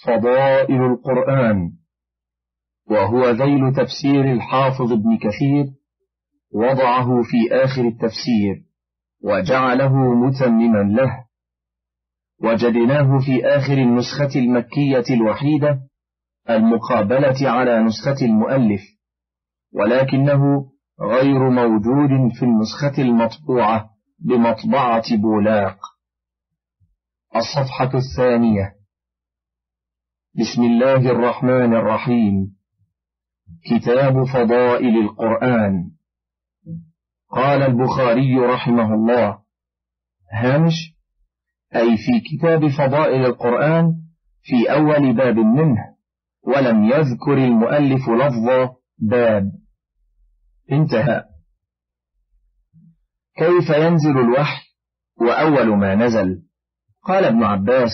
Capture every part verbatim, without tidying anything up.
فضائل القرآن، وهو ذيل تفسير الحافظ ابن كثير، وضعه في آخر التفسير وجعله متمما له، وجدناه في آخر النسخة المكية الوحيدة المقابلة على نسخة المؤلف، ولكنه غير موجود في النسخة المطبوعة بمطبعة بولاق. الصفحة الثانية. بسم الله الرحمن الرحيم. كتاب فضائل القرآن. قال البخاري رحمه الله: هامش: أي في كتاب فضائل القرآن في أول باب منه، ولم يذكر المؤلف لفظ باب. انتهى. كيف ينزل الوحي وأول ما نزل؟ قال ابن عباس: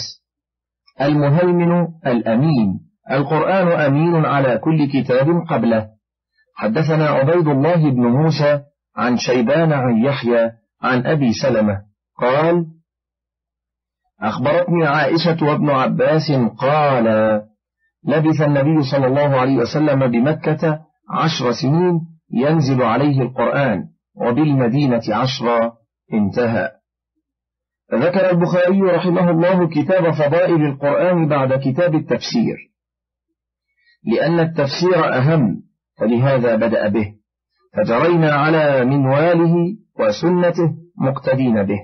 المهيمن الأمين، القرآن أمين على كل كتاب قبله. حدثنا عبيد الله بن موسى عن شيبان عن يحيى عن أبي سلمة قال: أخبرتني عائشة وابن عباس قال: لبث النبي صلى الله عليه وسلم بمكة عشر سنين ينزل عليه القرآن، وبالمدينة عشرا. انتهى. ذكر البخاري رحمه الله كتاب فضائل القرآن بعد كتاب التفسير، لأن التفسير أهم، فلهذا بدأ به، فجرينا على منواله وسنته مقتدين به.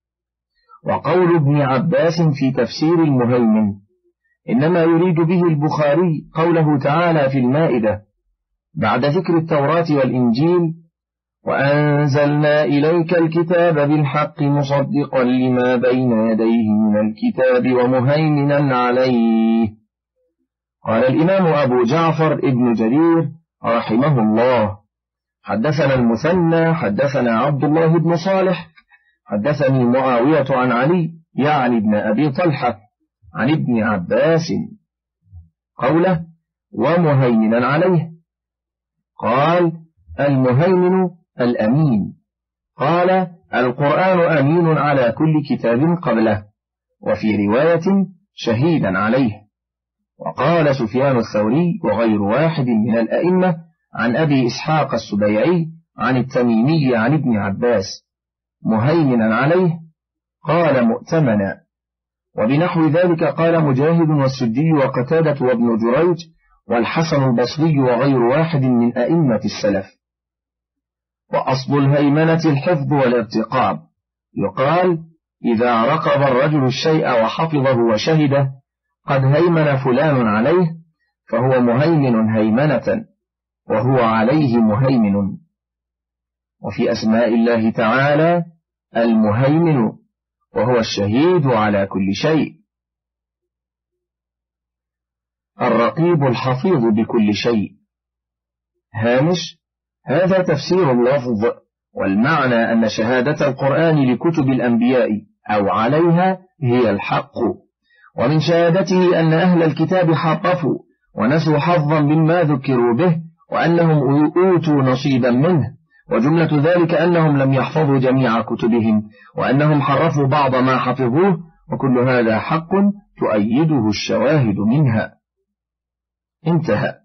وقول ابن عباس في تفسير المهيمن إنما يريد به البخاري قوله تعالى في المائدة بعد ذكر التوراة والإنجيل: وأنزلنا إليك الكتاب بالحق مصدقا لما بين يديه من الكتاب ومهيمنا عليه. قال الإمام أبو جعفر ابن جرير رحمه الله: حدثنا المثنى حدثنا عبد الله بن صالح حدثني معاوية عن علي يعني ابن أبي طلحة عن ابن عباس قوله: ومهيمنا عليه. قال: المهيمن الأمين. قال: القرآن أمين على كل كتاب قبله، وفي رواية شهيدا عليه. وقال سفيان الثوري وغير واحد من الأئمة عن أبي إسحاق السبيعي عن التميمي عن ابن عباس: مهيمنا عليه. قال: مؤتمنا. وبنحو ذلك قال مجاهد والسدي وقتادة وابن جريج والحسن البصري وغير واحد من أئمة السلف. وأصل الهيمنة الحفظ والارتقاب. يقال: إذا رقب الرجل الشيء وحفظه وشهده قد هيمن فلان عليه، فهو مهيمن هيمنة، وهو عليه مهيمن. وفي أسماء الله تعالى المهيمن، وهو الشهيد على كل شيء. الرقيب الحفيظ بكل شيء. هامش: هذا تفسير اللفظ، والمعنى أن شهادة القرآن لكتب الأنبياء أو عليها هي الحق، ومن شهادته أن أهل الكتاب حرفوا ونسوا حظا مما ذكروا به، وأنهم أوتوا نصيبا منه، وجملة ذلك أنهم لم يحفظوا جميع كتبهم، وأنهم حرفوا بعض ما حفظوه، وكل هذا حق تؤيده الشواهد منها. انتهى.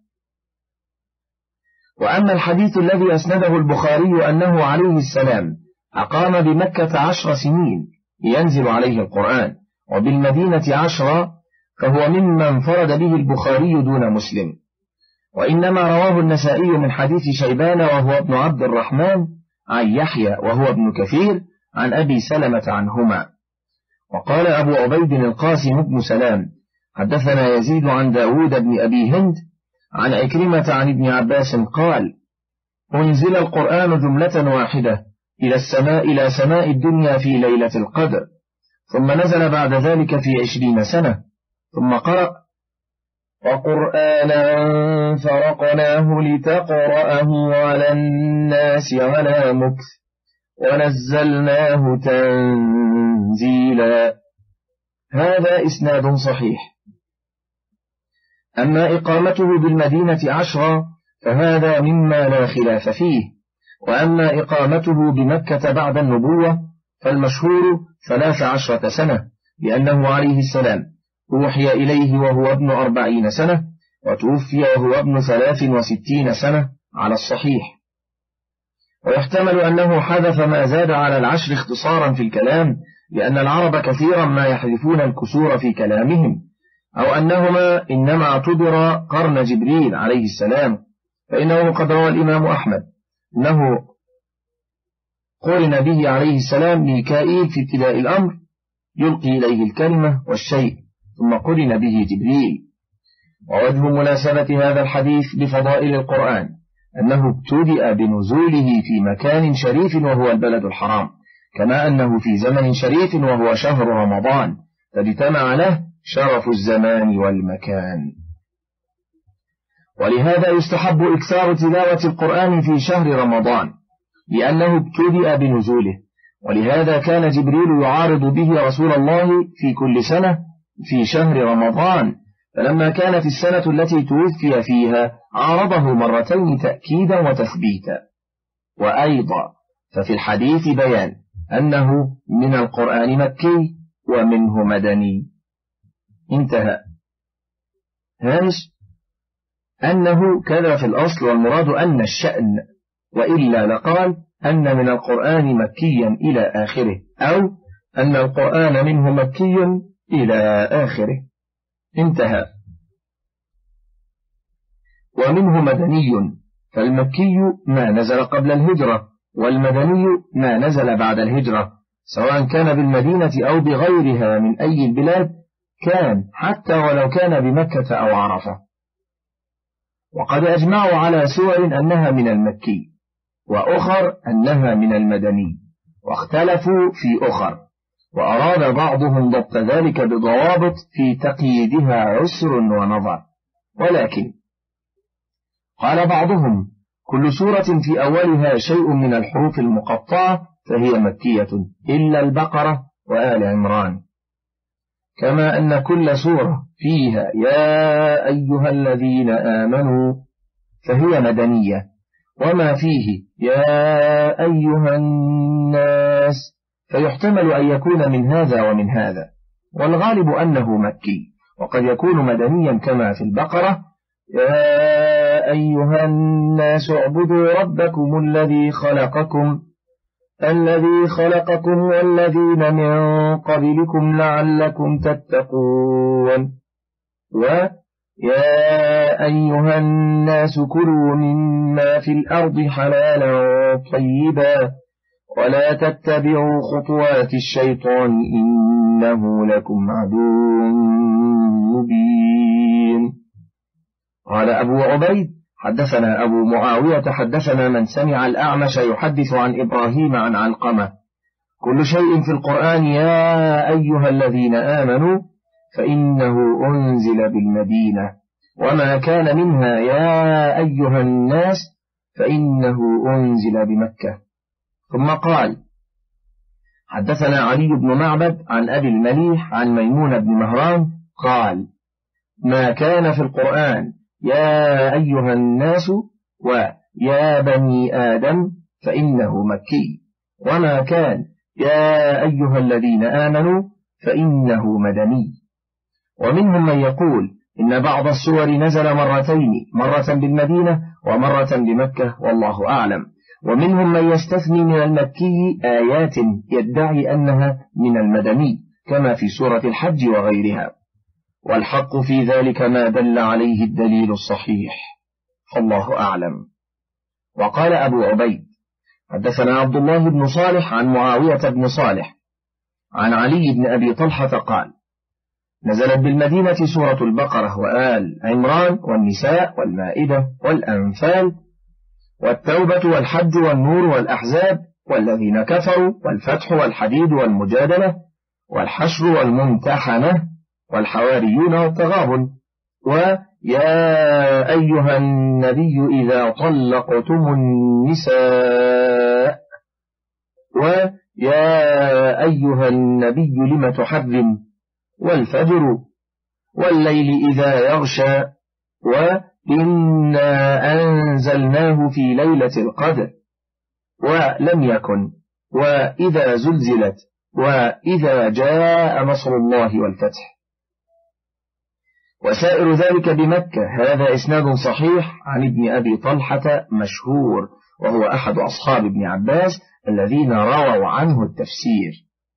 وأما الحديث الذي أسنده البخاري أنه عليه السلام أقام بمكة عشر سنين ينزل عليه القرآن، وبالمدينة عشرا، فهو مما انفرد به البخاري دون مسلم، وإنما رواه النسائي من حديث شيبان وهو ابن عبد الرحمن عن يحيى وهو ابن كثير عن أبي سلمة عنهما. وقال أبو عبيد القاسم بن سلام: حدثنا يزيد عن داود بن أبي هند عن عكرمة عن ابن عباس قال: أنزل القرآن جملة واحدة إلى السماء إلى سماء الدنيا في ليلة القدر، ثم نزل بعد ذلك في عشرين سنة، ثم قرأ: وقرآنا فرقناه لتقرأه على الناس على مكث ونزلناه تنزيلا. هذا إسناد صحيح. أما إقامته بالمدينة عشرا فهذا مما لا خلاف فيه، وأما إقامته بمكة بعد النبوة فالمشهور ثلاث عشرة سنة، لأنه عليه السلام أوحي إليه وهو ابن أربعين سنة، وتوفي وهو ابن ثلاث وستين سنة على الصحيح. ويحتمل أنه حذف ما زاد على العشر اختصارا في الكلام، لأن العرب كثيرا ما يحذفون الكسور في كلامهم، أو أنهما إنما اعتبر قرن جبريل عليه السلام، فإنه قد روى الإمام أحمد أنه قرن به عليه السلام ميكائيل في ابتداء الأمر يلقي إليه الكلمة والشيء، ثم قرن به جبريل. ووجه مناسبة هذا الحديث بفضائل القرآن أنه ابتدأ بنزوله في مكان شريف وهو البلد الحرام، كما أنه في زمن شريف وهو شهر رمضان، فاجتمع له شرف الزمان والمكان. ولهذا يستحب إكثار تلاوة القرآن في شهر رمضان، لأنه ابتدأ بنزوله، ولهذا كان جبريل يعارض به رسول الله في كل سنة في شهر رمضان، فلما كانت السنة التي توفي فيها عارضه مرتين تأكيدا وتثبيتا. وأيضا ففي الحديث بيان أنه من القرآن مكي ومنه مدني. انتهى. هامش أنه كذا في الأصل، والمراد أن الشأن، وإلا لقال أن من القرآن مكيا إلى آخره، أو أن القرآن منه مكي إلى آخره. انتهى. ومنه مدني، فالمكي ما نزل قبل الهجرة، والمدني ما نزل بعد الهجرة، سواء كان بالمدينة أو بغيرها من أي البلاد كان، حتى ولو كان بمكة أو عرفة. وقد أجمعوا على سور أنها من المكي، وأخر أنها من المدني، واختلفوا في أخر، وأراد بعضهم ضبط ذلك بضوابط في تقييدها عسر ونظر. ولكن قال بعضهم كل سورة في أولها شيء من الحروف المقطعة فهي مكية إلا البقرة وآل عمران، كما أن كل سورة فيها يا أيها الذين آمنوا فهي مدنية، وما فيه يا أيها الناس فيحتمل أن يكون من هذا ومن هذا، والغالب أنه مكي، وقد يكون مدنيا كما في البقرة يا أيها الناس اعبدوا ربكم الذي خلقكم الذي خلقكم والذين من قبلكم لعلكم تتقون، ويا أيها الناس كلوا مما في الأرض حلالا طيبا ولا تتبعوا خطوات الشيطان إنه لكم عدو مبين. قال أبو عبيد حدثنا أبو معاوية حدثنا من سمع الأعمش يحدث عن إبراهيم عن علقمة كل شيء في القرآن يا أيها الذين آمنوا فإنه أنزل بالمدينة، وما كان منها يا أيها الناس فإنه أنزل بمكة. ثم قال حدثنا علي بن معبد عن أبي المليح عن ميمون بن مهران قال ما كان في القرآن يا أيها الناس ويا بني آدم فإنه مكي، وما كان يا أيها الذين آمنوا فإنه مدني. ومنهم من يقول إن بعض السور نزل مرتين، مرة بالمدينة ومرة بمكة، والله أعلم. ومنهم من يستثني من المكي آيات يدعي أنها من المدني كما في سورة الحج وغيرها، والحق في ذلك ما دل عليه الدليل الصحيح، فالله أعلم. وقال أبو عبيد حدثنا عبد الله بن صالح عن معاوية بن صالح عن علي بن أبي طلحة قال نزلت بالمدينة سورة البقرة وآل عمران والنساء والمائدة والأنفال والتوبة والحج والنور والأحزاب والذين كفروا والفتح والحديد والمجادلة والحشر والممتحنة والحواريون والتغابن، ويا أيها النبي إذا طلقتم النساء، ويا أيها النبي لم تحرم، والفجر والليل إذا يغشى، وإنا أنزلناه في ليلة القدر، ولم يكن، وإذا زلزلت، وإذا جاء نصر الله والفتح. وسائر ذلك بمكة. هذا إسناد صحيح عن ابن أبي طلحة مشهور، وهو أحد أصحاب ابن عباس الذين رووا عنه التفسير.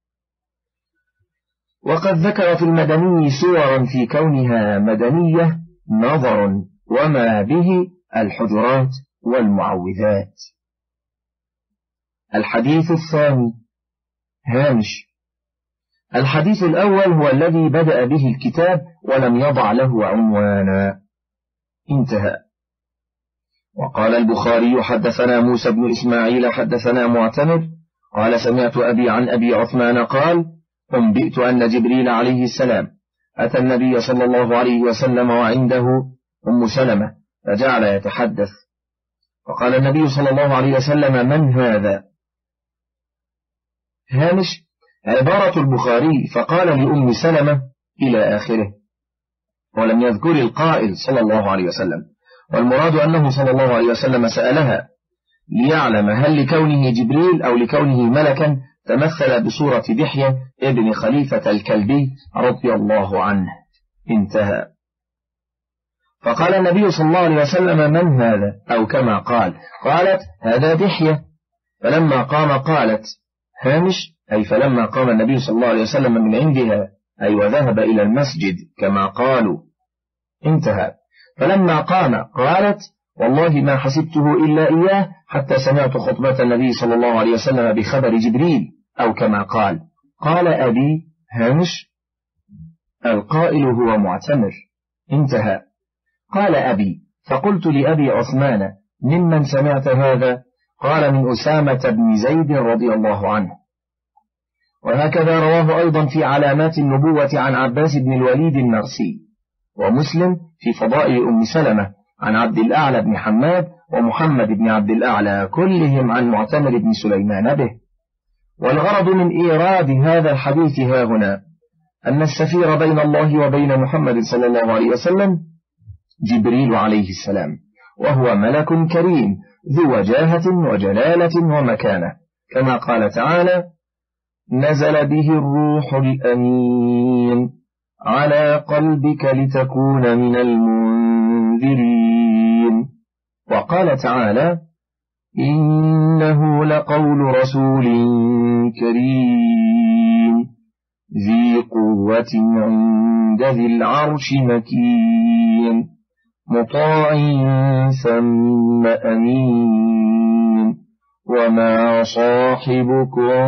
وقد ذكر في المدني صورا في كونها مدنية نظر وما به الحجرات والمعوذات. الحديث الثاني هامش. الحديث الأول هو الذي بدأ به الكتاب ولم يضع له عنوانا. انتهى. وقال البخاري حدثنا موسى بن إسماعيل حدثنا معتمر قال سمعت أبي عن أبي عثمان قال أنبئت أن جبريل عليه السلام أتى النبي صلى الله عليه وسلم وعنده أم سلمة فجعل يتحدث، فقال النبي صلى الله عليه وسلم من هذا؟ هامش. عبارة البخاري فقال لأم سلمة إلى آخره، ولم يذكر القائل صلى الله عليه وسلم، والمراد أنه صلى الله عليه وسلم سألها ليعلم هل لكونه جبريل أو لكونه ملكا تمثل بصورة دحية ابن خليفة الكلبي رضي الله عنه. انتهى. فقال النبي صلى الله عليه وسلم من هذا؟ أو كما قال قالت هذا دحية، فلما قام قالت هامش أي فلما قام النبي صلى الله عليه وسلم من عندها أي وذهب إلى المسجد كما قالوا. انتهى. فلما قام قالت والله ما حسبته إلا إياه حتى سمعت خطبة النبي صلى الله عليه وسلم بخبر جبريل أو كما قال. قال أبي هامش القائل هو معتمر. انتهى. قال أبي فقلت لأبي عثمان ممن سمعت هذا؟ قال من أسامة بن زيد رضي الله عنه. وهكذا رواه أيضا في علامات النبوة عن عباس بن الوليد النرسي، ومسلم في فضائل أم سلمة عن عبد الأعلى بن حماد ومحمد بن عبد الأعلى كلهم عن معتمر بن سليمان به. والغرض من إيراد هذا الحديث ها هنا أن السفير بين الله وبين محمد صلى الله عليه وسلم جبريل عليه السلام، وهو ملك كريم ذو وجاهة وجلالة ومكانة، كما قال تعالى نزل به الروح الأمين على قلبك لتكون من المنذرين. وقال تعالى إنه لقول رسول كريم ذي قوة عند ذي العرش مكين مطاع ثم أمين وما صاحبكم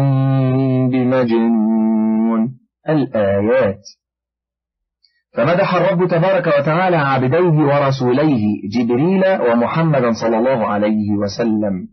بمجنون. الآيات. فمدح الرب تبارك وتعالى عبديه ورسوليه جبريل ومحمدا صلى الله عليه وسلم.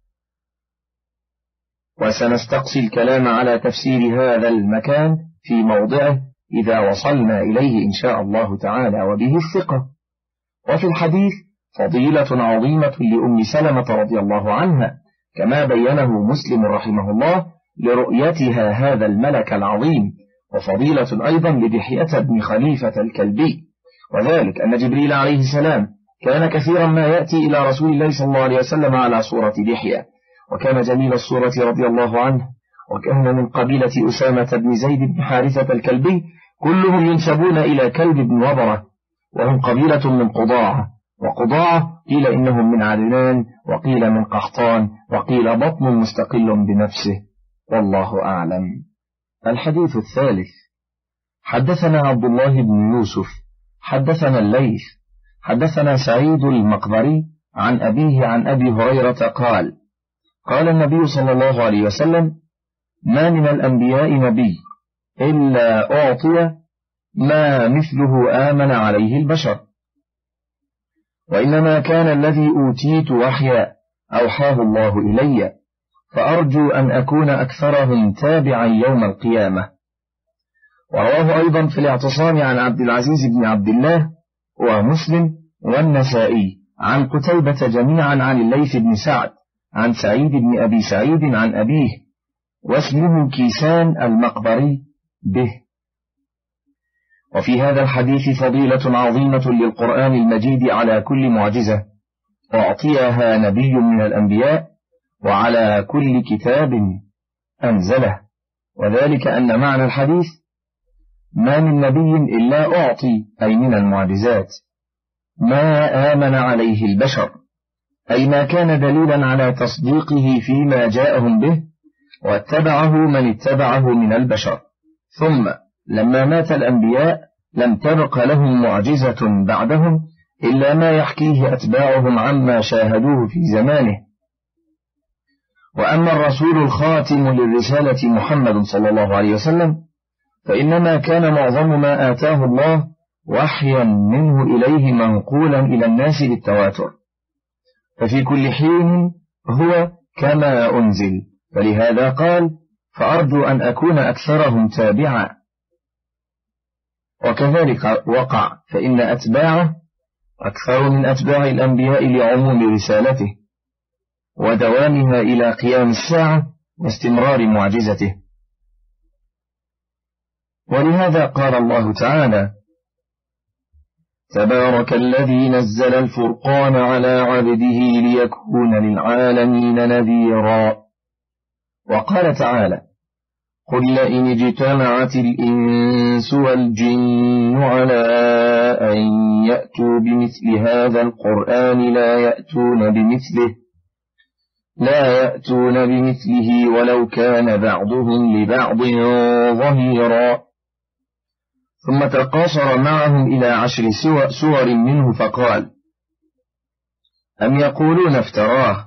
وسنستقصي الكلام على تفسير هذا المكان في موضعه إذا وصلنا إليه إن شاء الله تعالى وبه الثقة. وفي الحديث فضيلة عظيمة لأم سلمة رضي الله عنها كما بينه مسلم رحمه الله لرؤيتها هذا الملك العظيم، وفضيلة أيضا لدحية بن خليفة الكلبي، وذلك أن جبريل عليه السلام كان كثيرا ما يأتي إلى رسول الله صلى الله عليه وسلم على صورة دحية، وكان جميل الصورة رضي الله عنه، وكان من قبيلة أسامة بن زيد بن حارثة الكلبي، كلهم ينسبون إلى كلب بن وبرة، وهم قبيلة من قضاعة، وقضاعة قيل إنهم من عدنان وقيل من قحطان وقيل بطن مستقل بنفسه، والله أعلم. الحديث الثالث. حدثنا عبد الله بن يوسف حدثنا الليث حدثنا سعيد المقبري عن أبيه عن أبي هريرة قال قال النبي صلى الله عليه وسلم ما من الأنبياء نبي إلا أعطي ما مثله آمن عليه البشر، وإنما كان الذي أوتيت وحيا أوحاه الله إلي، فأرجو أن أكون أكثرهم تابعا يوم القيامة. ورواه أيضا في الاعتصام عن عبد العزيز بن عبد الله ومسلم والنسائي عن قتيبة جميعا عن الليث بن سعد عن سعيد بن أبي سعيد عن أبيه واسمه كيسان المقبري به. وفي هذا الحديث فضيلة عظيمة للقرآن المجيد على كل معجزة أعطيها نبي من الأنبياء وعلى كل كتاب أنزله، وذلك أن معنى الحديث ما من نبي إلا أعطي، أي من المعجزات، ما آمن عليه البشر، أي ما كان دليلا على تصديقه فيما جاءهم به، واتبعه من اتبعه من البشر. ثم لما مات الأنبياء لم تبق لهم معجزة بعدهم إلا ما يحكيه أتباعهم عما شاهدوه في زمانه. وأما الرسول الخاتم للرسالة محمد صلى الله عليه وسلم فإنما كان معظم ما آتاه الله وحيا منه إليه منقولا إلى الناس بالتواتر، ففي كل حين هو كما أنزل، فلهذا قال: فأرجو أن أكون أكثرهم تابعا. وكذلك وقع، فإن أتباعه أكثر من أتباع الأنبياء لعموم رسالته ودوامها إلى قيام الساعة واستمرار معجزته. ولهذا قال الله تعالى: تبارك الذي نزل الفرقان على عبده ليكون للعالمين نذيرا. وقال تعالى: قل لئن اجتمعت الإنس والجن على أن يأتوا بمثل هذا القرآن لا يأتون بمثله لا يأتون بمثله ولو كان بعضهم لبعض ظهيرا. ثم تقاصر معهم إلى عشر سور منه فقال: أم يقولون افتراه،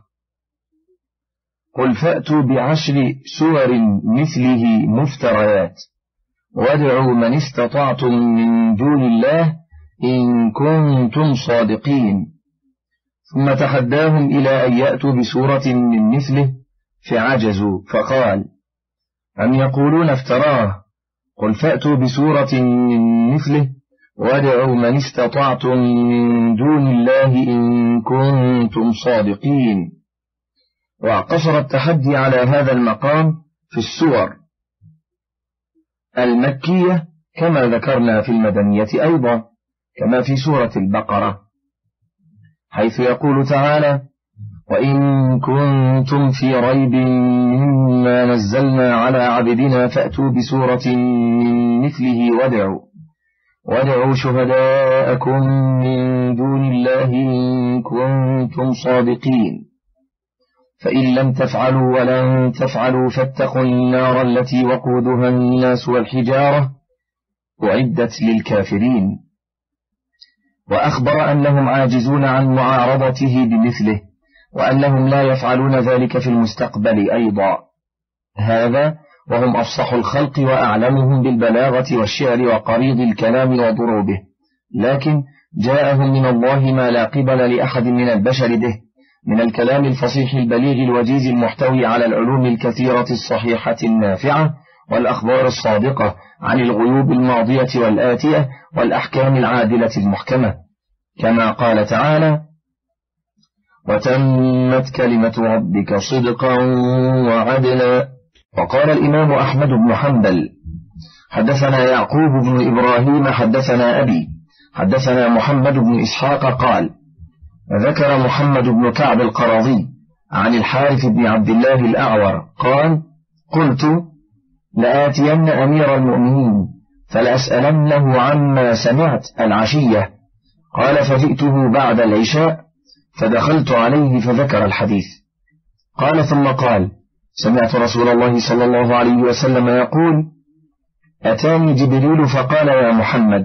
قل فأتوا بعشر سور مثله مفتريات وادعوا من استطعتم من دون الله إن كنتم صادقين. ثم تحداهم إلى أن يأتوا بسورة من مثله فعجزوا، فقال: أم يقولون افتراه، قل فأتوا بسورة من مثله وادعوا من استطعتم من دون الله إن كنتم صادقين. واقتصر التحدي على هذا المقام في السور المكية كما ذكرنا في المدنية أيضا، كما في سورة البقرة، حيث يقول تعالى: وإن كنتم في ريب مما نزلنا على عبدنا فأتوا بسورة من مثله وادعوا وادعوا شهداءكم من دون الله إن كنتم صادقين، فإن لم تفعلوا ولن تفعلوا فاتقوا النار التي وقودها الناس والحجارة أعدت للكافرين. وأخبر أنهم عاجزون عن معارضته بمثله، وأنهم لا يفعلون ذلك في المستقبل أيضا، هذا وهم أفصح الخلق وأعلمهم بالبلاغة والشعر وقريض الكلام وضروبه، لكن جاءهم من الله ما لا قبل لأحد من البشر به من الكلام الفصيح البليغ الوجيز المحتوي على العلوم الكثيرة الصحيحة النافعة والأخبار الصادقة عن الغيوب الماضية والآتية والأحكام العادلة المحكمة، كما قال تعالى: وتمت كلمة ربك صدقا وعدلا. وقال الإمام أحمد بن حنبل: حدثنا يعقوب بن إبراهيم حدثنا أبي حدثنا محمد بن إسحاق قال: ذكر محمد بن كعب القرظي عن الحارث بن عبد الله الأعور قال: قلت لآتين أمير المؤمنين فلأسألنه عما سمعت العشية، قال: فجئته بعد العشاء فدخلت عليه فذكر الحديث، قال ثم قال: سمعت رسول الله صلى الله عليه وسلم يقول: أتاني جبريل فقال: يا محمد،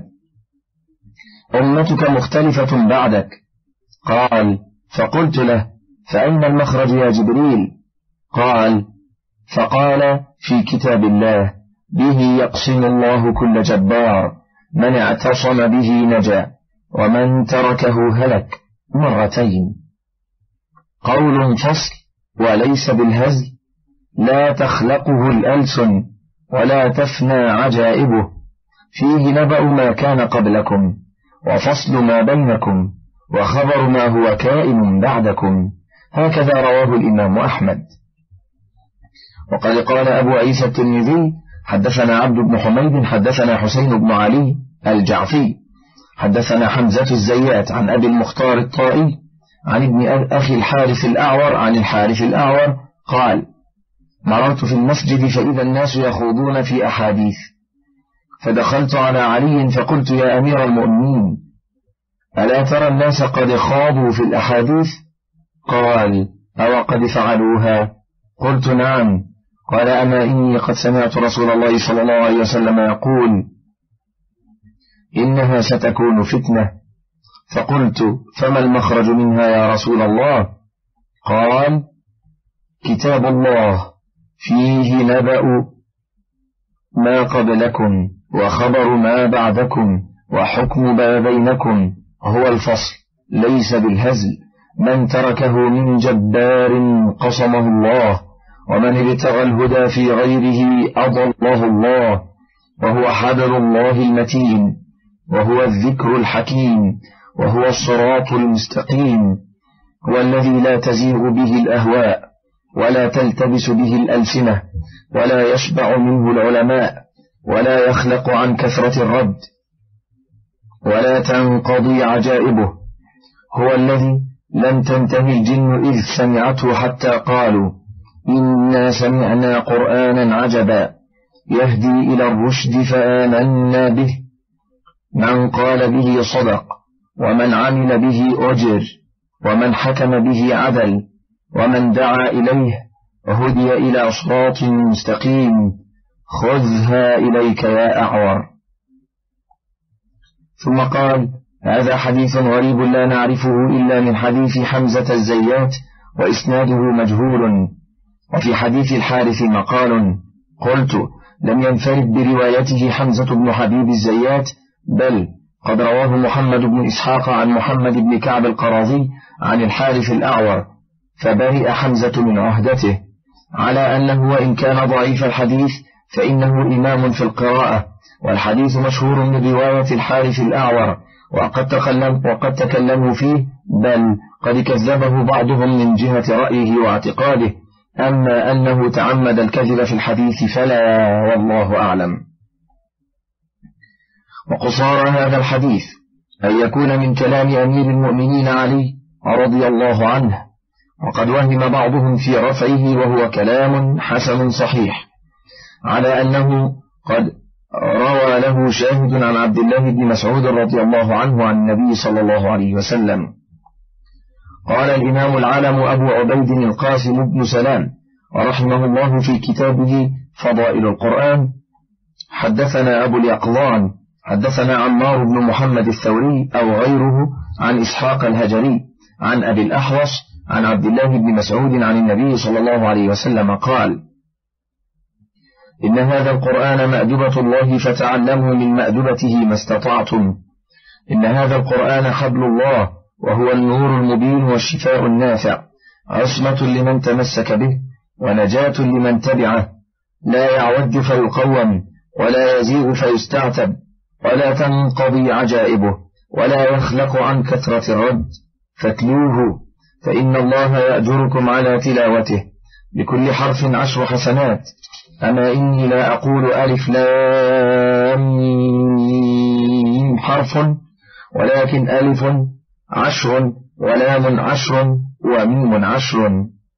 أمتك مختلفة بعدك. قال: فقلت له: فأين المخرج يا جبريل؟ قال: فقال: في كتاب الله، به يقسم الله كل جبار، من اعتصم به نجا ومن تركه هلك، مرتين. قول فصل وليس بالهزل، لا تخلقه الألسن ولا تفنى عجائبه، فيه نبأ ما كان قبلكم وفصل ما بينكم وخبر ما هو كائن بعدكم، هكذا رواه الإمام أحمد. وقد قال أبو عيسى الترمذي: حدثنا عبد بن حميد حدثنا حسين بن علي الجعفي حدثنا حمزة الزيات عن أبي المختار الطائي عن ابن أخي الحارث الأعور عن الحارث الأعور قال: مررت في المسجد فإذا الناس يخوضون في أحاديث، فدخلت على علي فقلت يا أمير المؤمنين ألا ترى الناس قد خاضوا في الأحاديث؟ قال أو قد فعلوها؟ قلت نعم. قال أما إني قد سمعت رسول الله صلى الله عليه وسلم يقول إنها ستكون فتنة. فقلت فما المخرج منها يا رسول الله؟ قال كتاب الله فيه نبأ ما قبلكم وخبر ما بعدكم وحكم ما بينكم، هو الفصل ليس بالهزل، من تركه من جبار قصمه الله، ومن ابتغى الهدى في غيره أضله الله، وهو حبل الله المتين، وهو الذكر الحكيم، وهو الصراط المستقيم، هو الذي لا تزيغ به الأهواء ولا تلتبس به الألسنة ولا يشبع منه العلماء ولا يخلق عن كثرة الرد ولا تنقضي عجائبه، هو الذي لم تنتهي الجن إذ سمعته حتى قالوا إنا سمعنا قرآنا عجبا يهدي إلى الرشد فآمنا به، من قال به صدق ومن عمل به أجر ومن حكم به عدل ومن دعا إليه هدي إلى صراط مستقيم، خذها إليك يا أعور. ثم قال هذا حديث غريب لا نعرفه إلا من حديث حمزة الزيات وإسناده مجهول، وفي حديث الحارث مقال. قلت لم ينفرد بروايته حمزة بن حبيب الزيات، بل قد رواه محمد بن إسحاق عن محمد بن كعب القراظي عن الحارث الأعور، فبرئ حمزة من عهدته، على أنه وإن كان ضعيف الحديث فإنه إمام في القراءة، والحديث مشهور من رواية الحارث الأعور، وقد تكلم وقد تكلموا فيه، بل قد كذبه بعضهم من جهة رأيه واعتقاده، أما أنه تعمد الكذب في الحديث فلا، والله أعلم. وقصار هذا الحديث أن يكون من كلام أمير المؤمنين علي رضي الله عنه، وقد وهم بعضهم في رفعه وهو كلام حسن صحيح، على أنه قد روى له شاهد عن عبد الله بن مسعود رضي الله عنه عن النبي صلى الله عليه وسلم. قال الإمام العالم أبو عبيد القاسم بن سلام ورحمه الله في كتابه فضائل القرآن حدثنا أبو اليقظان حدثنا عمار بن محمد الثوري أو غيره عن إسحاق الهجري عن أبي الأحوص عن عبد الله بن مسعود عن النبي صلى الله عليه وسلم قال إن هذا القرآن مأدبة الله فتعلموا من مأدبته ما استطعتم، إن هذا القرآن حبل الله وهو النور المبين والشفاء النافع، عصمة لمن تمسك به ونجاة لمن تبعه، لا يعوج فيقوم ولا يزيغ فيستعتب ولا تنقضي عجائبه ولا يخلق عن كثرة الرد، فاتلوه فإن الله يأجركم على تلاوته بكل حرف عشر حسنات، أما إني لا أقول ألف لام حرف ولكن ألف عشر ولام عشر وميم عشر.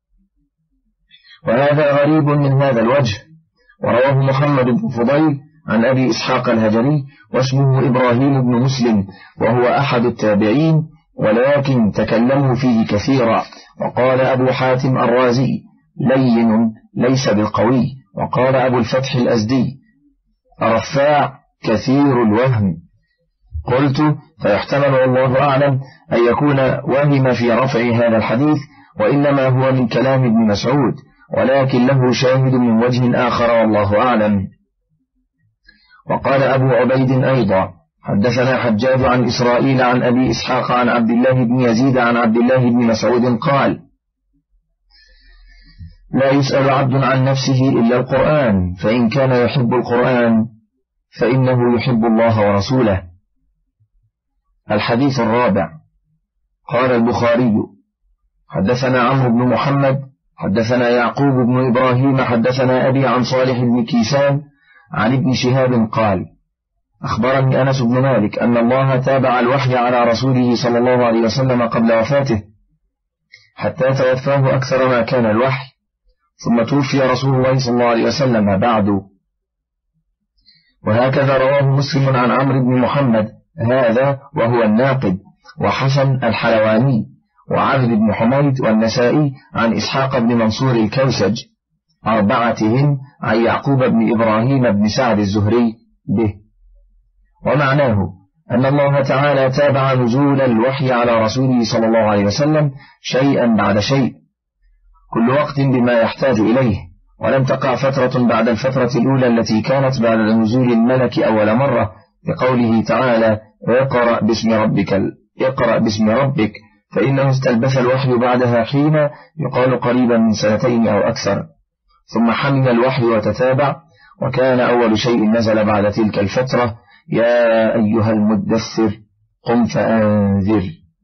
وهذا غريب من هذا الوجه، ورواه محمد بن فضيل عن أبي إسحاق الهجري واسمه إبراهيم بن مسلم وهو أحد التابعين، ولكن تكلموا فيه كثيرا. وقال أبو حاتم الرازي لين ليس بالقوي، وقال أبو الفتح الأزدي رفاع كثير الوهم. قلت فيحتمل والله أعلم أن يكون وهم في رفع هذا الحديث، وإنما هو من كلام ابن مسعود، ولكن له شاهد من وجه آخر والله أعلم. وقال أبو عبيد أيضا حدثنا حجاج عن إسرائيل عن أبي إسحاق عن عبد الله بن يزيد عن عبد الله بن مسعود قال لا يسأل عبد عن نفسه إلا القرآن، فإن كان يحب القرآن فإنه يحب الله ورسوله. الحديث الرابع. قال البخاري حدثنا عمرو بن محمد حدثنا يعقوب بن إبراهيم حدثنا أبي عن صالح بن كيسان عن ابن شهاب قال أخبرني أنس بن مالك أن الله تابع الوحي على رسوله صلى الله عليه وسلم قبل وفاته حتى توفاه أكثر ما كان الوحي، ثم توفي رسول الله صلى الله عليه وسلم بعد. وهكذا رواه مسلم عن عمرو بن محمد هذا وهو الناقد، وحسن الحلواني، وعبد بن حميد، والنسائي عن إسحاق بن منصور الكوسج، أربعتهم عن يعقوب بن إبراهيم بن سعد الزهري به. ومعناه أن الله تعالى تابع نزول الوحي على رسوله صلى الله عليه وسلم شيئا بعد شيء، كل وقت بما يحتاج إليه، ولم تقع فترة بعد الفترة الأولى التي كانت بعد نزول الملك أول مرة، بقوله تعالى: اقرأ باسم ربك اقرأ باسم ربك، فإنه استلبث الوحي بعدها حين يقال قريبا من سنتين أو أكثر، ثم حمل الوحي وتتابع، وكان أول شيء نزل بعد تلك الفترة: يا أيها المدثر قم فأنذر.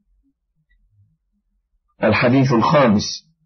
الحديث الخامس: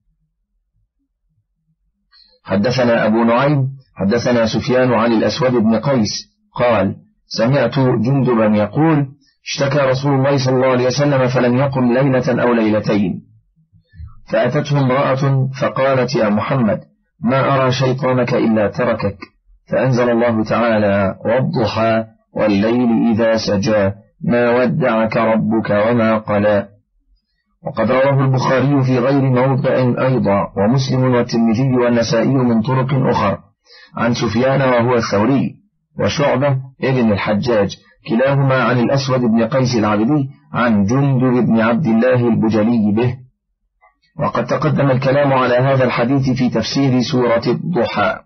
حدثنا أبو نعيم حدثنا سفيان عن الأسود بن قيس قال: سمعت جندبا يقول: اشتكى رسول الله صلى الله عليه وسلم فلم يقم ليلة أو ليلتين، فأتته امرأة فقالت: يا محمد، ما أرى شيطانك إلا تركك، فأنزل الله تعالى: والضحى والليل إذا سجى ما ودعك ربك وما قلى. وقد رواه البخاري في غير موضع أيضا، ومسلم والترمذي والنسائي من طرق أخر عن سفيان وهو الثوري، وشعبة ابن الحجاج، كلاهما عن الأسود بن قيس العبدي عن جندب بن عبد الله البجلي به. وقد تقدم الكلام على هذا الحديث في تفسير سورة الضحى.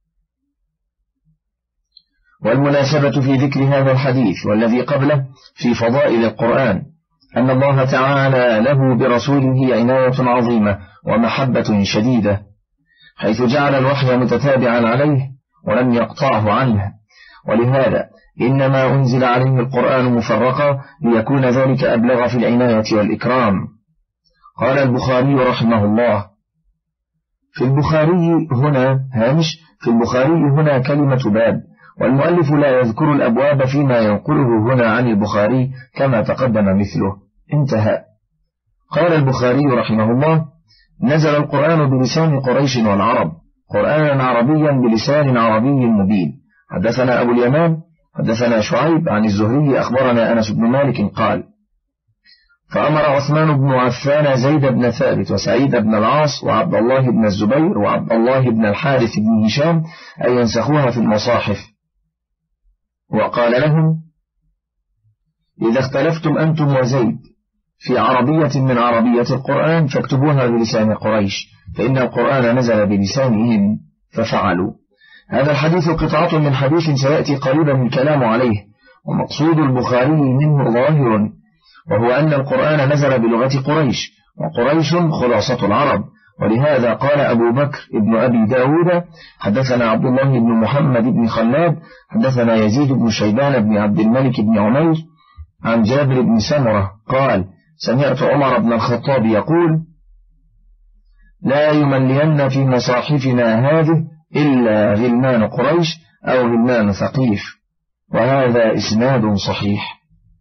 والمناسبة في ذكر هذا الحديث والذي قبله في فضائل القرآن أن الله تعالى له برسوله عناية عظيمة ومحبة شديدة، حيث جعل الوحي متتابعا عليه ولم يقطعه عنه، ولهذا إنما أنزل عليه القرآن مفرقا ليكون ذلك أبلغ في العناية والإكرام. قال البخاري رحمه الله: في البخاري هنا هامش في البخاري هنا كلمة باب، والمؤلف لا يذكر الأبواب فيما ينقله هنا عن البخاري كما تقدم مثله. انتهى. قال البخاري رحمه الله: نزل القرآن بلسان قريش والعرب قرآنا عربيا بلسان عربي مبين. حدثنا أبو اليمان حدثنا شعيب عن الزهري أخبرنا أنس بن مالك قال: فأمر عثمان بن عفان زيد بن ثابت وسعيد بن العاص وعبد الله بن الزبير وعبد الله بن الحارث بن هشام أن ينسخوها في المصاحف، وقال لهم: إذا اختلفتم أنتم وزيد في عربية من عربية القرآن فاكتبوها بلسان قريش، فإن القرآن نزل بلسانهم، ففعلوا. هذا الحديث قطعة من حديث سيأتي قريبا الكلام عليه، ومقصود البخاري منه ظاهر، وهو أن القرآن نزل بلغة قريش، وقريش خلاصة العرب. ولهذا قال أبو بكر ابن أبي داود: حدثنا عبد الله بن محمد بن خلاد حدثنا يزيد بن شيبان بن عبد الملك بن عمير عن جابر بن سمرة قال: سمعت عمر بن الخطاب يقول: لا يملين في مصاحفنا هذه إلا غلمان قريش أو غلمان ثقيف. وهذا إسناد صحيح.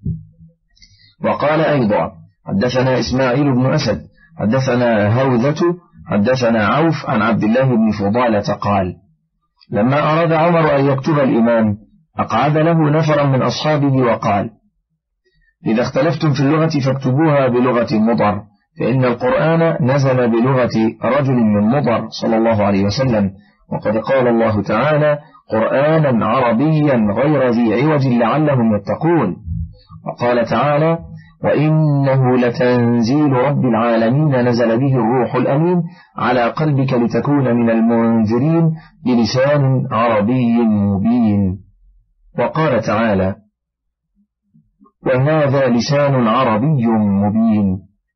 وقال أيضا: حدثنا إسماعيل بن أسد حدثنا هوذة حدثنا عوف عن عبد الله بن فضالة قال: لما أراد عمر أن يكتب الإمام أقعد له نفرا من أصحابه وقال: إذا اختلفتم في اللغة فاكتبوها بلغة مضر، فإن القرآن نزل بلغة رجل من مضر صلى الله عليه وسلم، وقد قال الله تعالى: قرآنا عربيا غير ذي عوج لعلهم يتقون. وقال تعالى: وإنه لتنزيل رب العالمين نزل به الروح الأمين على قلبك لتكون من المنذرين بلسان عربي مبين. وقال تعالى: وهذا لسان عربي مبين.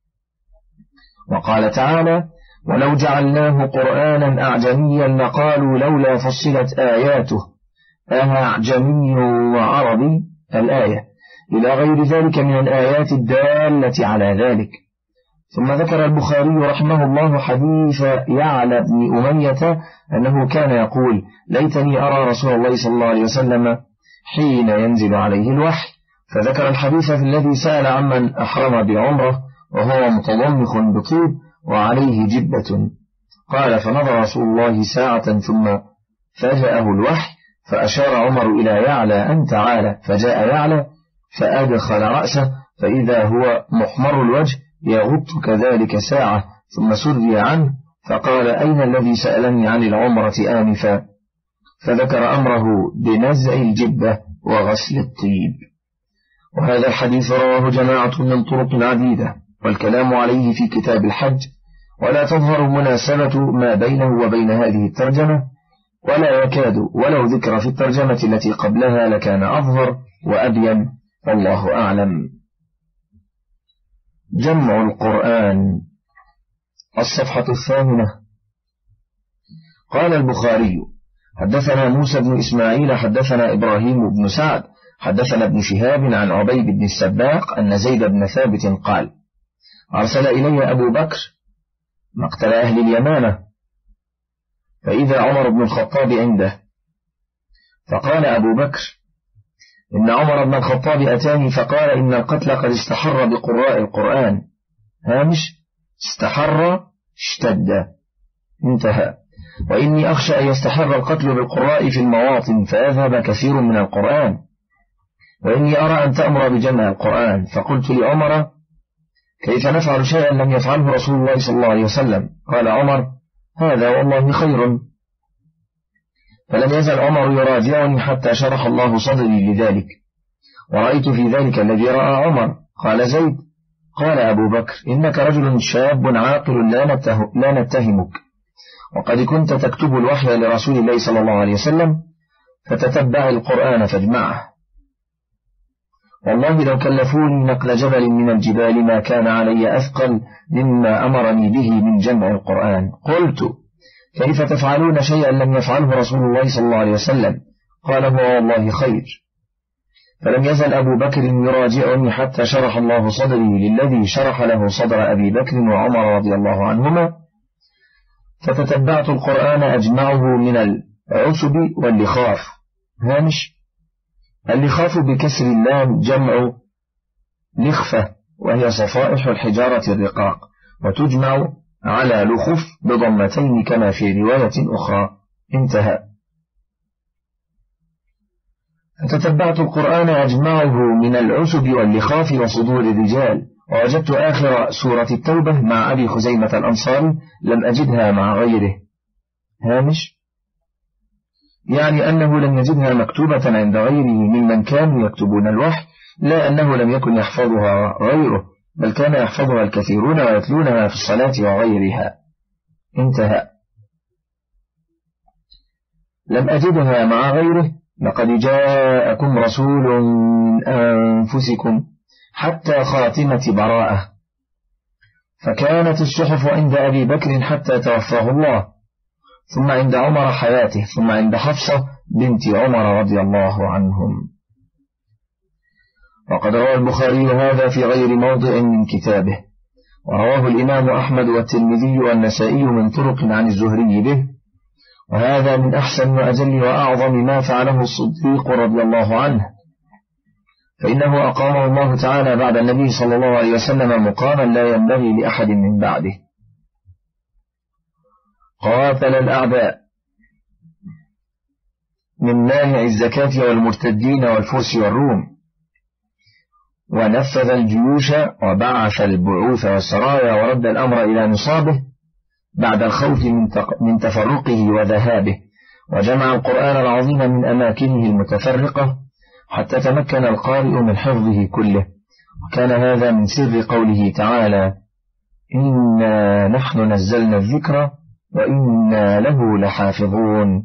وقال تعالى: ولو جعلناه قرآنا أعجميا لقالوا لولا فصلت آياته أعجمي وعربي الآية، إلى غير ذلك من الآيات الدالة على ذلك. ثم ذكر البخاري رحمه الله حديث يعلى بن أمية أنه كان يقول: ليتني أرى رسول الله صلى الله عليه وسلم حين ينزل عليه الوحي، فذكر الحديث في الذي سأل عمن أحرم بعمره وهو متضمخ بطيب وعليه جبة، قال: فنظر رسول الله ساعة ثم فجأه الوحي فأشار عمر إلى يعلى أن تعالى، فجاء يعلى فأدخل رأسه فإذا هو محمر الوجه يغط كذلك ساعة، ثم سري عنه فقال: أين الذي سألني عن العمرة آنفا؟ فذكر أمره بنزع الجبة وغسل الطيب. وهذا الحديث رواه جماعة من طرق عديدة، والكلام عليه في كتاب الحج، ولا تظهر مناسبة ما بينه وبين هذه الترجمة، ولا يكاد ولو ذكر في الترجمة التي قبلها لكان أظهر وأبين، والله أعلم. جمع القرآن. الصفحة الثامنة. قال البخاري: حدثنا موسى بن إسماعيل حدثنا إبراهيم بن سعد حدثنا ابن شهاب عن عبيد بن السباق أن زيد بن ثابت قال: أرسل إلي أبو بكر مقتل أهل اليمامة، فإذا عمر بن الخطاب عنده، فقال أبو بكر: إن عمر بن الخطاب أتاني فقال إن القتل قد استحر بقراء القرآن. هامش: استحر اشتد، انتهى. وإني أخشى أن يستحر القتل بالقراء في المواطن فيذهب كثير من القرآن، وإني أرى أن تأمر بجمع القرآن. فقلت لعمر: كيف نفعل شيئا لم يفعله رسول الله صلى الله عليه وسلم؟ قال عمر: هذا والله خير. فلم يزل عمر يراجعني حتى شرح الله صدري لذلك، ورأيت في ذلك الذي رأى عمر. قال زيد: قال أبو بكر: إنك رجل شاب عاقل لا, نته لا نتهمك، وقد كنت تكتب الوحي لرسول الله صلى الله عليه وسلم، فتتبع القرآن فاجمعه. والله لو كلفوني نقل جبل من الجبال ما كان علي أثقل مما أمرني به من جمع القرآن. قلت: كيف تفعلون شيئا لم يفعله رسول الله صلى الله عليه وسلم؟ قال: هو والله خير. فلم يزل أبو بكر يراجعني حتى شرح الله صدري للذي شرح له صدر أبي بكر وعمر رضي الله عنهما، فتتبعت القرآن أجمعه من العشب واللخاف. هامش: اللخاف بكسر اللام جمع لخفة، وهي صفائح الحجارة الرقاق، وتجمع على لخف بضمتين كما في رواية أخرى، انتهى. فتتبعت القرآن أجمعه من العشب واللخاف وصدور الرجال، ووجدت آخر سورة التوبة مع أبي خزيمة الأنصاري لم أجدها مع غيره. هامش: يعني أنه لم يجدها مكتوبة عند غيره ممن كانوا يكتبون الوحي، لا أنه لم يكن يحفظها غيره، بل كان يحفظها الكثيرون ويتلونها في الصلاة وغيرها، انتهى. لم أجدها مع غيره: لقد جاءكم رسول من أنفسكم، حتى خاتمة براءة. فكانت الصحف عند أبي بكر حتى توفاه الله، ثم عند عمر حياته، ثم عند حفصة بنت عمر رضي الله عنهم. وقد روى البخاري هذا في غير موضع من كتابه، ورواه الإمام أحمد والترمذي والنسائي من طرق عن الزهري به، وهذا من أحسن وأجل وأعظم ما فعله الصديق رضي الله عنه، فإنه أقامه الله تعالى بعد النبي صلى الله عليه وسلم مقاما لا ينبغي لأحد من بعده. قاتل الأعداء من مانع الزكاة والمرتدين والفرس والروم، ونفذ الجيوش وبعث البعوث والسرايا، ورد الأمر إلى نصابه بعد الخوف من تفرقه وذهابه، وجمع القرآن العظيم من أماكنه المتفرقة حتى تمكن القارئ من حفظه كله. وكان هذا من سر قوله تعالى: إنا نحن نزلنا الذكر وإنا له لحافظون.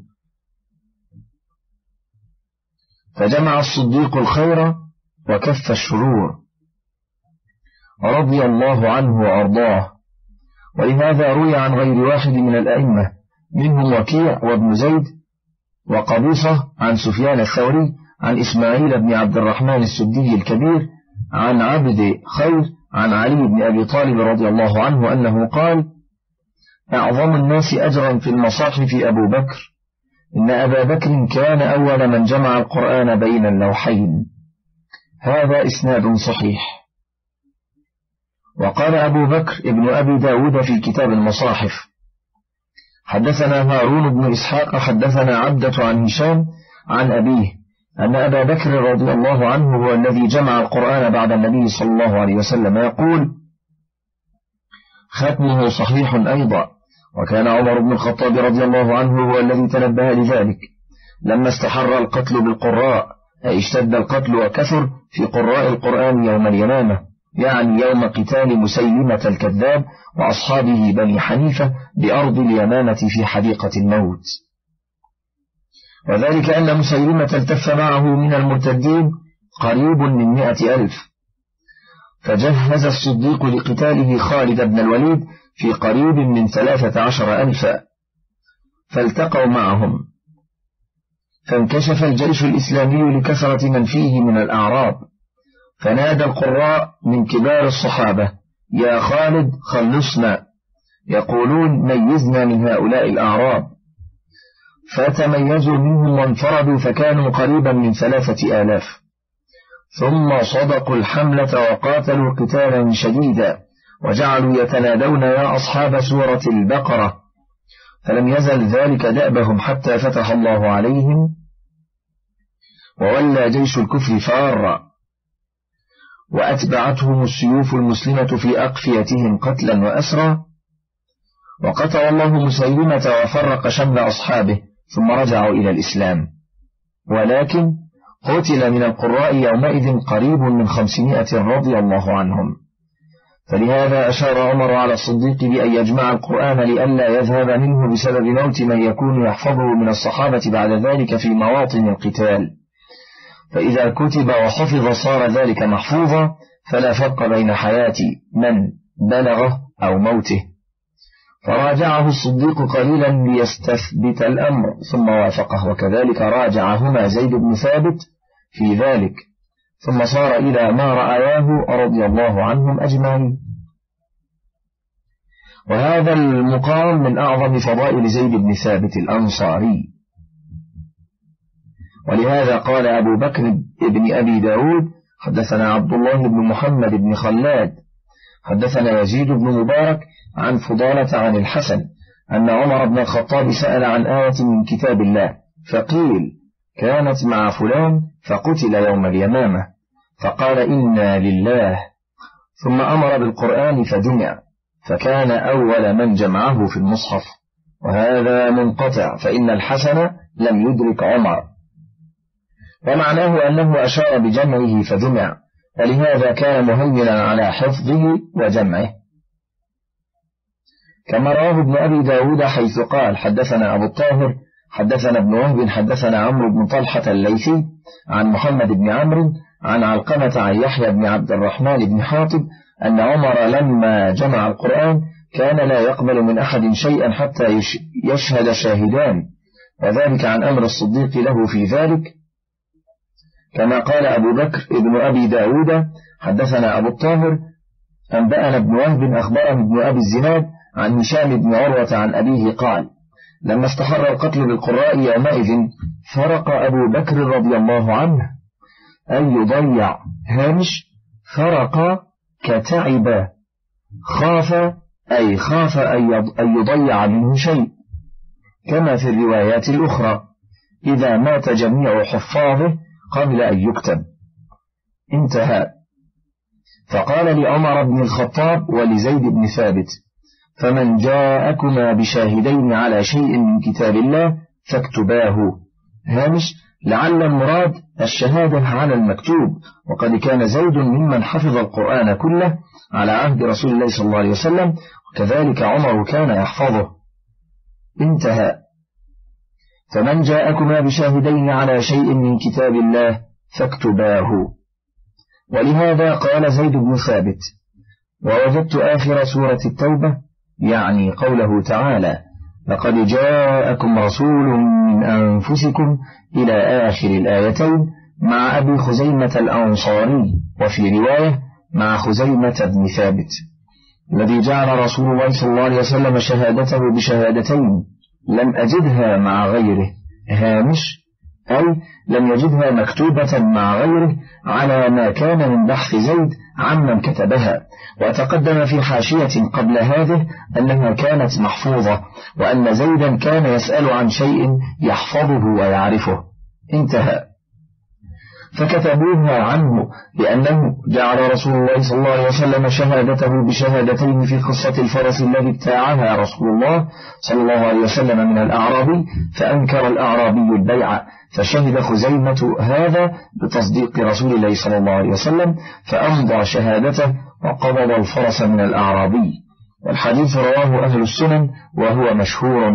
فجمع الصديق الخير وكف الشرور رضي الله عنه وأرضاه، ولهذا روي عن غير واحد من الأئمة منهم وكيع وابن زيد وقبيصة عن سفيان الثوري عن إسماعيل بن عبد الرحمن السدي الكبير عن عبد خير عن علي بن أبي طالب رضي الله عنه أنه قال: أعظم الناس أجرا في المصاحف أبو بكر، إن أبا بكر كان أول من جمع القرآن بين اللوحين. هذا إسناد صحيح. وقال أبو بكر ابن أبي داود في كتاب المصاحف: حدثنا هارون بن إسحاق حدثنا عبدة عن هشام عن أبيه أن أبا بكر رضي الله عنه هو الذي جمع القرآن بعد النبي صلى الله عليه وسلم، يقول: ختمه صحيح أيضا. وكان عمر بن الخطاب رضي الله عنه هو الذي تنبه لذلك لما استحر القتل بالقراء، أي اشتد القتل وكثر في قراء القرآن يوم اليمامة، يعني يوم قتال مسيلمة الكذاب وأصحابه بني حنيفة بأرض اليمامة في حديقة الموت. وذلك أن مسيلمة التف معه من المرتدين قريب من مئة ألف، فجهز الصديق لقتاله خالد بن الوليد في قريب من ثلاثة عشر ألفا، فالتقوا معهم، فانكشف الجيش الإسلامي لكثرة من فيه من الأعراب، فنادى القراء من كبار الصحابة: يا خالد خلصنا، يقولون ميزنا من هؤلاء الأعراب، فتميزوا منهم وانفردوا فكانوا قريبا من ثلاثة آلاف، ثم صدقوا الحملة وقاتلوا قتالا شديدا، وجعلوا يتنادون يا أصحاب سورة البقرة، فلم يزل ذلك دأبهم حتى فتح الله عليهم، وولى جيش الكفر فارا، وأتبعتهم السيوف المسلمة في أقفيتهم قتلا وأسرا، وقتل الله مسيلمة وفرق شمل أصحابه، ثم رجعوا إلى الإسلام. ولكن قتل من القراء يومئذ قريب من خمسمائة رضي الله عنهم، فلهذا أشار عمر على الصديق بأن يجمع القرآن لئلا يذهب منه بسبب موت من يكون يحفظه من الصحابة بعد ذلك في مواطن القتال، فإذا كتب وحفظ صار ذلك محفوظا، فلا فرق بين حياة من بلغه أو موته. فراجعه الصديق قليلا ليستثبت الأمر ثم وافقه، وكذلك راجعهما زيد بن ثابت في ذلك، ثم صار إلى ما رأياه رضي الله عنهم أجمعين. وهذا المقام من أعظم فضائل زيد بن ثابت الأنصاري، ولهذا قال أبو بكر بن أبي داود: حدثنا عبد الله بن محمد بن خلاد حدثنا يزيد بن مبارك عن فضالة عن الحسن أن عمر بن الخطاب سأل عن آية من كتاب الله، فقيل كانت مع فلان فقتل يوم اليمامة، فقال إنا لله، ثم أمر بالقرآن فجمع، فكان أول من جمعه في المصحف، وهذا منقطع، فإن الحسن لم يدرك عمر، ومعناه أنه أشار بجمعه فجمع، ولهذا كان مهيمنا على حفظه وجمعه، كما رواه ابن أبي داود حيث قال: حدثنا أبو الطاهر حدثنا ابن وهب حدثنا عمرو بن طلحة الليثي عن محمد بن عمرو عن علقمة عن يحيى بن عبد الرحمن بن حاطب أن عمر لما جمع القرآن كان لا يقبل من أحد شيئا حتى يشهد شاهدان، وذلك عن أمر الصديق له في ذلك، كما قال أبو بكر ابن أبي داود: حدثنا أبو الطاهر أنبأنا ابن وهب أخبرنا ابن أبي الزناد عن هشام بن عروة عن أبيه قال: لما استحر القتل بالقراء يومئذ فرق أبو بكر رضي الله عنه أن يضيع هامش، فرق كتعب، خاف أي خاف أن يضيع منه شيء، كما في الروايات الأخرى: إذا مات جميع حفاظه قبل أن يكتب. انتهى. فقال لعمر بن الخطاب ولزيد بن ثابت: فمن جاءكما بشاهدين على شيء من كتاب الله فاكتباه. هامش: لعل المراد الشهادة على المكتوب، وقد كان زيد ممن حفظ القرآن كله على عهد رسول الله صلى الله عليه وسلم، وكذلك عمر كان يحفظه. انتهى. فمن جاءكما بشاهدين على شيء من كتاب الله فاكتباه. ولهذا قال زيد بن ثابت: ووجدت آخر سورة التوبة، يعني قوله تعالى: لقد جاءكم رسول من أنفسكم إلى آخر الآيتين، مع أبي خزيمة الأنصاري، وفي رواية مع خزيمة بن ثابت، الذي جعل رسول الله صلى الله عليه وسلم شهادته بشهادتين لم أجدها مع غيره. هامش: أي لم يجدها مكتوبة مع غيره على ما كان من بحث زيد عمن كتبها، وتقدم في حاشية قبل هذه أنها كانت محفوظة، وأن زيدا كان يسأل عن شيء يحفظه ويعرفه. انتهى. فكتبوها عنه لأنه جعل رسول الله صلى الله عليه وسلم شهادته بشهادتين في قصة الفرس الذي ابتاعها رسول الله صلى الله عليه وسلم من الأعرابي، فأنكر الأعرابي البيع، فشهد خزيمة هذا بتصديق رسول الله صلى الله عليه وسلم فأمضى شهادته وقبض الفرس من الأعرابي. والحديث رواه أهل السنن وهو مشهور.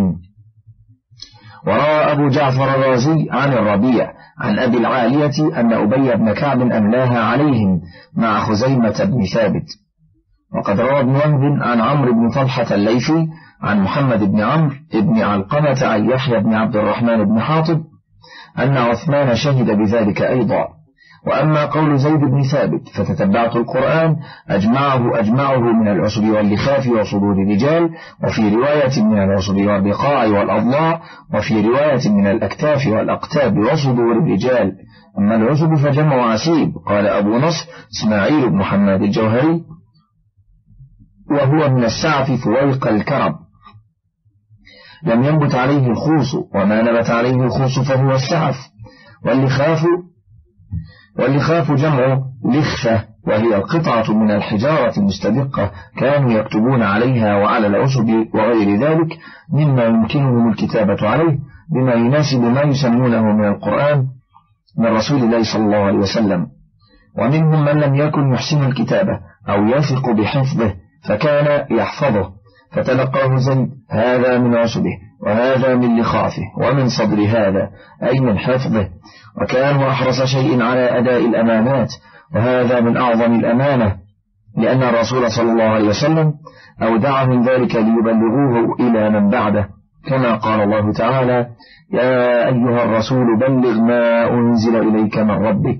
وروى أبو جعفر الرازي عن الربيع عن أبي العالية أن أبي بن كعب أملاها عليهم مع خزيمة بن ثابت. وقد روى ابن وهب عن عمرو بن طلحة الليثي عن محمد بن عمرو بن علقمة عن يحيى بن عبد الرحمن بن حاطب أن عثمان شهد بذلك أيضا. وأما قول زيد بن ثابت فتتبعت القرآن أجمعه أجمعه من العصب واللخاف وصدور الرجال، وفي رواية من العصب والبقاع والأضلاع، وفي رواية من الأكتاف والأقتاب وصدور الرجال. أما العصب فجمع عسيب. قال أبو نصر إسماعيل بن محمد الجوهري وهو من السعف فويق الكرب، لم ينبت عليه الخوص، وما نبت عليه الخوص فهو السعف. واللخاف واللخاف جمع لخفة، وهي القطعة من الحجارة المستدقة كانوا يكتبون عليها وعلى العصب وغير ذلك مما يمكنهم الكتابة عليه بما يناسب ما يسمونه من القرآن من رسول الله صلى الله عليه وسلم. ومنهم من لم يكن يحسن الكتابة أو يثق بحفظه فكان يحفظه، فتلقاه زيد هذا من عصبه وهذا من لخافه ومن صدر هذا، أي من حفظه. وكانوا أحرص شيء على أداء الأمانات، وهذا من أعظم الأمانة، لأن الرسول صلى الله عليه وسلم أودعهم ذلك ليبلغوه إلى من بعده، كما قال الله تعالى: يا أيها الرسول بلغ ما أنزل إليك من ربك،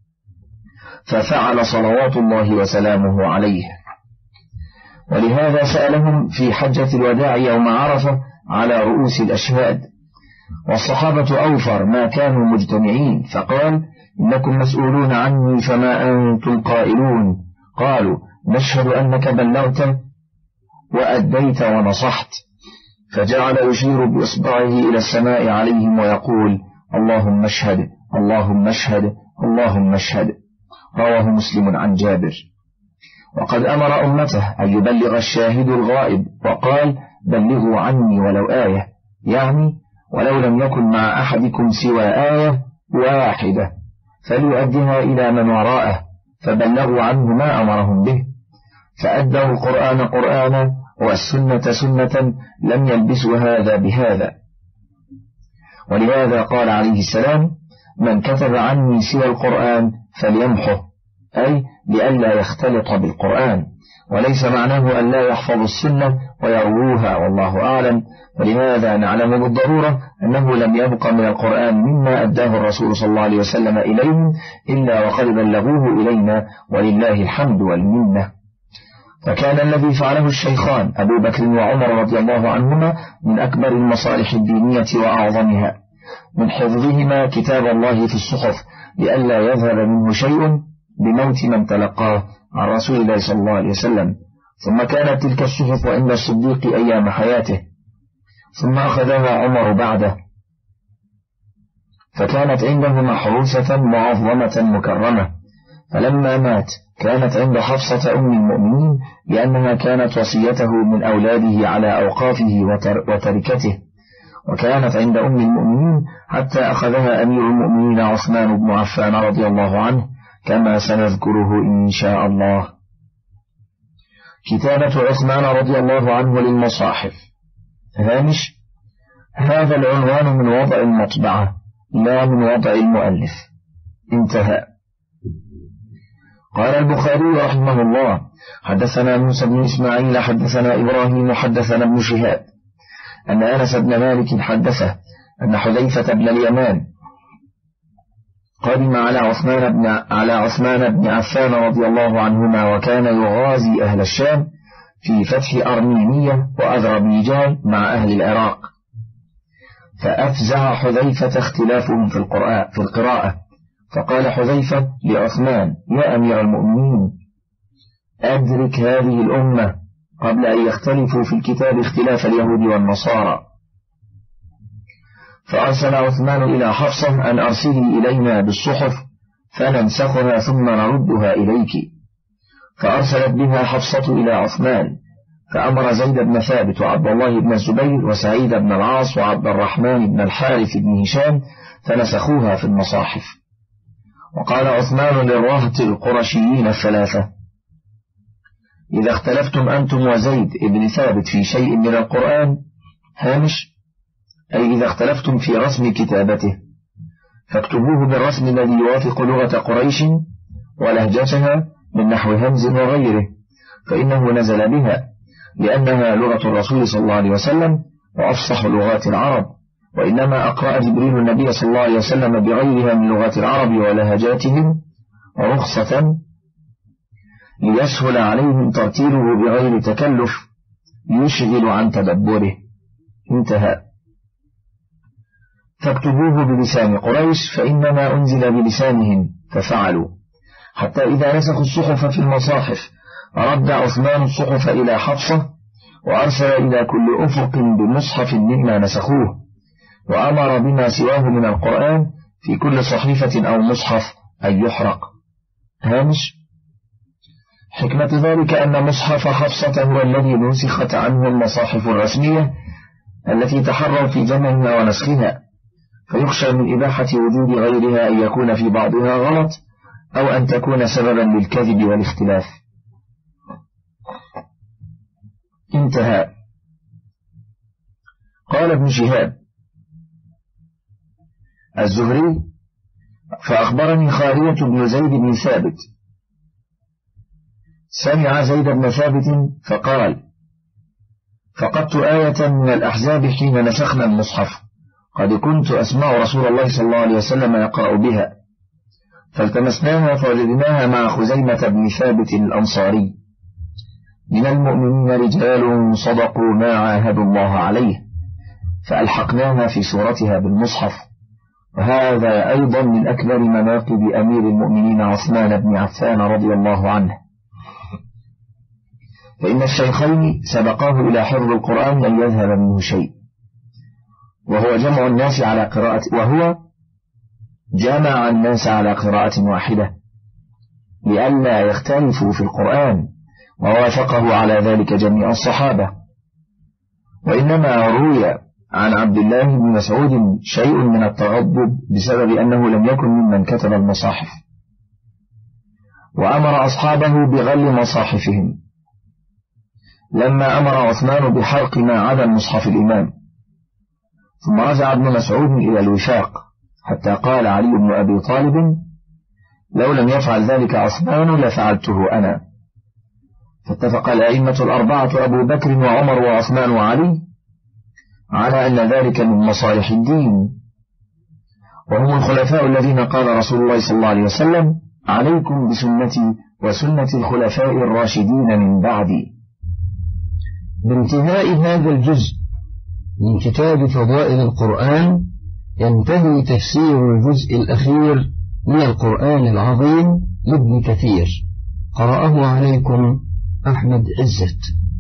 ففعل صلوات الله وسلامه عليه. ولهذا سألهم في حجة الوداع يوم عرفة على رؤوس الأشهاد، والصحابة أوفر ما كانوا مجتمعين، فقال: إنكم مسؤولون عني فما أنتم قائلون؟ قالوا: نشهد أنك بلغت وأديت ونصحت. فجعل يشير بإصبعه إلى السماء عليهم ويقول: اللهم اشهد اللهم اشهد اللهم اشهد. رواه مسلم عن جابر. وقد أمر أمته أن يبلغ الشاهد الغائب، وقال: بلغوا عني ولو آية، يعني ولو لم يكن مع أحدكم سوى آية واحدة فليؤدها إلى من وراءه، فبلغوا عنه ما أمرهم به، فأدوا القرآن قرآنا والسنة سنة لم يلبسوا هذا بهذا. ولهذا قال عليه السلام: من كتب عني سوى القرآن فليمحه، أي لئلا يختلط بالقرآن، وليس معناه أن لا يحفظ السنة ويرووها، والله أعلم. ولهذا نعلم بالضرورة أنه لم يبق من القرآن مما أداه الرسول صلى الله عليه وسلم إليهم إلا وقد بلغوه إلينا، ولله الحمد والمنة. فكان الذي فعله الشيخان أبو بكر وعمر رضي الله عنهما من أكبر المصالح الدينية وأعظمها، من حفظهما كتاب الله في الصحف لئلا يذهب منه شيء بموت من تلقاه عن رسول الله صلى الله عليه وسلم. ثم كانت تلك الصحف عند الصديق أيام حياته، ثم أخذها عمر بعده، فكانت عنده محروسة معظمة مكرمة. فلما مات كانت عند حفصة أم المؤمنين، لأنها كانت وصيته من أولاده على أوقافه وتركته، وكانت عند أم المؤمنين حتى أخذها أمير المؤمنين عثمان بن عفان رضي الله عنه، كما سنذكره إن شاء الله. كتابة عثمان رضي الله عنه للمصاحف. هامش: هذا العنوان من وضع المطبعة لا من وضع المؤلف. انتهى. قال البخاري رحمه الله: حدثنا موسى بن إسماعيل حدثنا إبراهيم حدثنا ابن شهاب أن أنس بن مالك حدثه أن حذيفة بن اليمان قدم على عثمان بن على عثمان بن عفان رضي الله عنهما، وكان يغازي أهل الشام في فتح أرمينية وأذربيجان مع أهل العراق، فأفزع حذيفة اختلافهم في القراءة في القراءة فقال حذيفة لعثمان: يا أمير المؤمنين، أدرك هذه الأمة قبل أن يختلفوا في الكتاب اختلاف اليهود والنصارى. فأرسل عثمان إلى حفصة أن أرسلي إلينا بالصحف فننسخها ثم نردها إليك، فأرسلت بها حفصة إلى عثمان، فأمر زيد بن ثابت وعبد الله بن الزبير وسعيد بن العاص وعبد الرحمن بن الحارث بن هشام فنسخوها في المصاحف. وقال عثمان للرهط القرشيين الثلاثة: إذا اختلفتم أنتم وزيد بن ثابت في شيء من القرآن هامش، أي إذا اختلفتم في رسم كتابته، فاكتبوه بالرسم الذي يوافق لغة قريش ولهجتها من نحو همز وغيره، فإنه نزل بها لأنها لغة الرسول صلى الله عليه وسلم وأفصح لغات العرب، وإنما أقرأ جبريل النبي صلى الله عليه وسلم بغيرها من لغات العرب ولهجاتهم رخصة ليسهل عليهم ترتيله بغير تكلف يشغل عن تدبره. انتهى. فاكتبوه بلسان قريش فإنما أنزل بلسانهم، ففعلوا، حتى إذا نسخوا الصحف في المصاحف رد عثمان الصحف إلى حفصة وأرسل إلى كل أفق بمصحف مما نسخوه، وأمر بما سواه من القرآن في كل صحيفة أو مصحف أن يحرق. هامش: حكمة ذلك أن مصحف حفصة هو الذي نسخت عنه المصاحف الرسمية التي تحروا في جمعها ونسخها، فيخشى من إباحة وجود غيرها أن يكون في بعضها غلط أو أن تكون سببا للكذب والاختلاف. انتهى. قال ابن شهاب الزهري: فأخبرني خارية بن زيد بن ثابت سمع زيد بن ثابت فقال: فقدت آية من الأحزاب حين نسخنا المصحف، قد كنت أسمع رسول الله صلى الله عليه وسلم يقرأ بها، فالتمسناها فوجدناها مع خزيمة بن ثابت الأنصاري: من المؤمنين رجال صدقوا ما عاهدوا الله عليه، فألحقناها في صورتها بالمصحف. وهذا أيضا من أكبر مناقب أمير المؤمنين عثمان بن عفان رضي الله عنه، فإن الشيخين سبقاه إلى حفظ القرآن أن يذهب منه شيء، وهو جمع الناس على قراءة وهو جمع الناس على قراءة واحدة لئلا يختلفوا في القرآن، ووافقه على ذلك جميع الصحابة. وإنما روي عن عبد الله بن مسعود شيء من التغضب بسبب أنه لم يكن ممن كتب المصاحف، وأمر أصحابه بغل مصاحفهم، لما أمر عثمان بحرق ما عدا مصحف الإمام. ثم رجع ابن مسعود إلى الوفاق حتى قال علي بن أبي طالب: لو لم يفعل ذلك عثمان لفعلته أنا. فاتفق الأئمة الأربعة أبو بكر وعمر وعثمان وعلي على أن ذلك من مصالح الدين، وهم الخلفاء الذين قال رسول الله صلى الله عليه وسلم: عليكم بسنتي وسنة الخلفاء الراشدين من بعدي. بانتهاء هذا الجزء من كتاب فضائل القرآن ينتهي تفسير الجزء الأخير من القرآن العظيم لابن كثير. قرأه عليكم أحمد عزت.